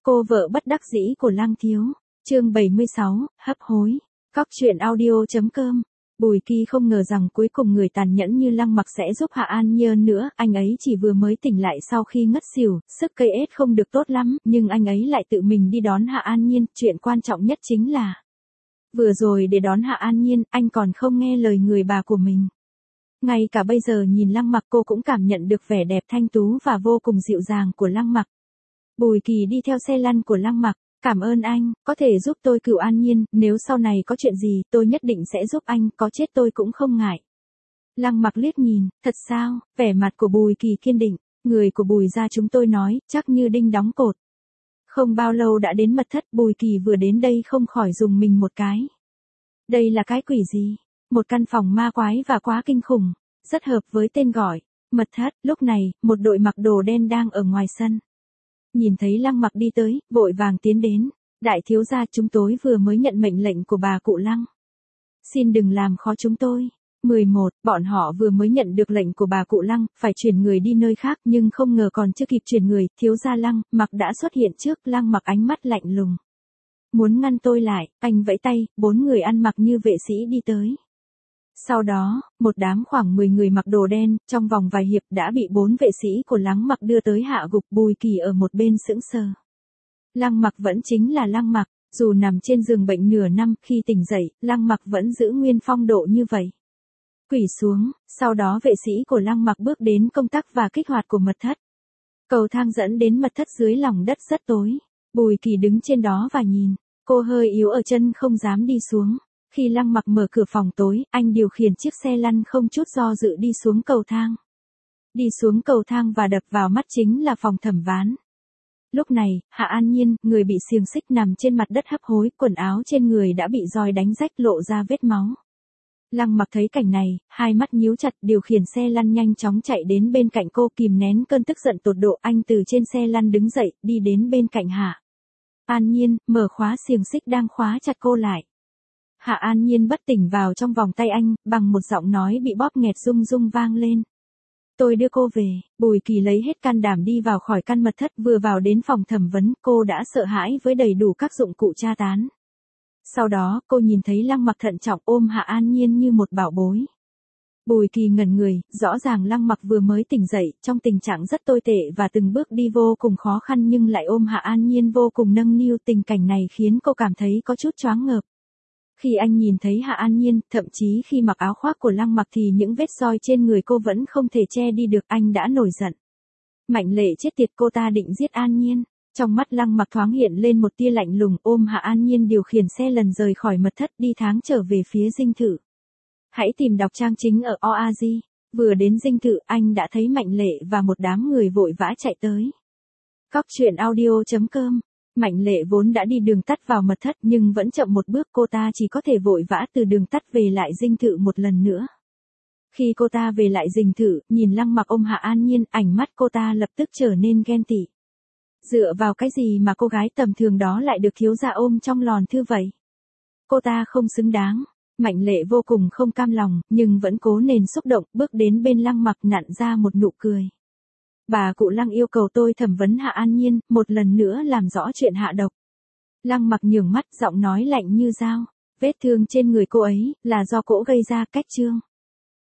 Cô vợ bất đắc dĩ của Lăng Thiếu. Chương 76, hấp hối. Cóc truyện audio.com. Bùi Kỳ không ngờ rằng cuối cùng người tàn nhẫn như Lăng Mặc sẽ giúp Hạ An Nhi nữa, anh ấy chỉ vừa mới tỉnh lại sau khi ngất xỉu, sức cây ết không được tốt lắm, nhưng anh ấy lại tự mình đi đón Hạ An Nhiên, chuyện quan trọng nhất chính là vừa rồi để đón Hạ An Nhiên, anh còn không nghe lời người bà của mình. Ngay cả bây giờ nhìn Lăng Mặc cô cũng cảm nhận được vẻ đẹp thanh tú và vô cùng dịu dàng của Lăng Mặc. Bùi Kỳ đi theo xe lăn của Lăng Mặc, cảm ơn anh, có thể giúp tôi cứu An Nhiên, nếu sau này có chuyện gì tôi nhất định sẽ giúp anh, có chết tôi cũng không ngại. Lăng Mặc liếc nhìn, thật sao, vẻ mặt của Bùi Kỳ kiên định, người của Bùi gia chúng tôi nói, chắc như đinh đóng cột. Không bao lâu đã đến mật thất, Bùi Kỳ vừa đến đây không khỏi dùng mình một cái. Đây là cái quỷ gì? Một căn phòng ma quái và quá kinh khủng, rất hợp với tên gọi, mật thất. Lúc này, một đội mặc đồ đen đang ở ngoài sân. Nhìn thấy Lăng Mặc đi tới, vội vàng tiến đến. Đại thiếu gia, chúng tôi vừa mới nhận mệnh lệnh của bà cụ Lăng. Xin đừng làm khó chúng tôi. 11. Bọn họ vừa mới nhận được lệnh của bà cụ Lăng, phải chuyển người đi nơi khác, nhưng không ngờ còn chưa kịp chuyển người, thiếu gia Lăng Mặc đã xuất hiện trước. Lăng Mặc ánh mắt lạnh lùng. Muốn ngăn tôi lại, anh vẫy tay, 4 người ăn mặc như vệ sĩ đi tới. Sau đó, một đám khoảng 10 người mặc đồ đen, trong vòng vài hiệp đã bị 4 vệ sĩ của Lăng Mặc đưa tới hạ gục. Bùi Kỳ ở một bên sững sờ. Lăng Mặc vẫn chính là Lăng Mặc, dù nằm trên giường bệnh nửa năm, khi tỉnh dậy, Lăng Mặc vẫn giữ nguyên phong độ như vậy. Quỳ xuống, sau đó vệ sĩ của Lăng Mặc bước đến công tắc và kích hoạt của mật thất. Cầu thang dẫn đến mật thất dưới lòng đất rất tối. Bùi Kỳ đứng trên đó và nhìn, cô hơi yếu ở chân không dám đi xuống. Khi Lăng Mặc mở cửa phòng tối, anh điều khiển chiếc xe lăn không chút do dự đi xuống cầu thang. Đi xuống cầu thang và đập vào mắt chính là phòng thẩm ván. Lúc này, Hạ An Nhiên, người bị xiềng xích nằm trên mặt đất hấp hối, quần áo trên người đã bị roi đánh rách lộ ra vết máu. Lăng Mặc thấy cảnh này, hai mắt nhíu chặt, điều khiển xe lăn nhanh chóng chạy đến bên cạnh cô, kìm nén cơn tức giận tột độ. Anh từ trên xe lăn đứng dậy, đi đến bên cạnh Hạ An Nhiên, mở khóa xiềng xích đang khóa chặt cô lại. Hạ An Nhiên bất tỉnh vào trong vòng tay anh, bằng một giọng nói bị bóp nghẹt rung rung vang lên. Tôi đưa cô về. Bùi Kỳ lấy hết can đảm đi vào khỏi căn mật thất, vừa vào đến phòng thẩm vấn, cô đã sợ hãi với đầy đủ các dụng cụ tra tán. Sau đó, cô nhìn thấy Lăng Mặc thận trọng ôm Hạ An Nhiên như một bảo bối. Bùi Kỳ ngẩn người, rõ ràng Lăng Mặc vừa mới tỉnh dậy, trong tình trạng rất tồi tệ và từng bước đi vô cùng khó khăn nhưng lại ôm Hạ An Nhiên vô cùng nâng niu. Tình cảnh này khiến cô cảm thấy có chút choáng ngợp. Khi anh nhìn thấy Hạ An Nhiên, thậm chí khi mặc áo khoác của Lăng Mặc thì những vết roi trên người cô vẫn không thể che đi được, anh đã nổi giận. Mạnh Lệ chết tiệt, cô ta định giết An Nhiên. Trong mắt Lăng Mặc thoáng hiện lên một tia lạnh lùng, ôm Hạ An Nhiên điều khiển xe lần rời khỏi mật thất, đi tháng trở về phía dinh thự. Hãy tìm đọc trang chính ở OAG. Vừa đến dinh thự, anh đã thấy Mạnh Lệ và một đám người vội vã chạy tới. Cóc truyện audio.com. Mạnh Lệ vốn đã đi đường tắt vào mật thất nhưng vẫn chậm một bước, cô ta chỉ có thể vội vã từ đường tắt về lại dinh thự một lần nữa. Khi cô ta về lại dinh thự, nhìn Lăng Mặc ôm Hạ An Nhiên, ánh mắt cô ta lập tức trở nên ghen tị. Dựa vào cái gì mà cô gái tầm thường đó lại được thiếu gia ôm trong lòn thư vậy? Cô ta không xứng đáng. Mạnh Lệ vô cùng không cam lòng, nhưng vẫn cố nén xúc động, bước đến bên Lăng Mặc nặn ra một nụ cười. Bà cụ Lăng yêu cầu tôi thẩm vấn Hạ An Nhiên, một lần nữa làm rõ chuyện hạ độc. Lăng Mặc nhướng mắt, giọng nói lạnh như dao. Vết thương trên người cô ấy, là do cỗ gây ra, cách chương.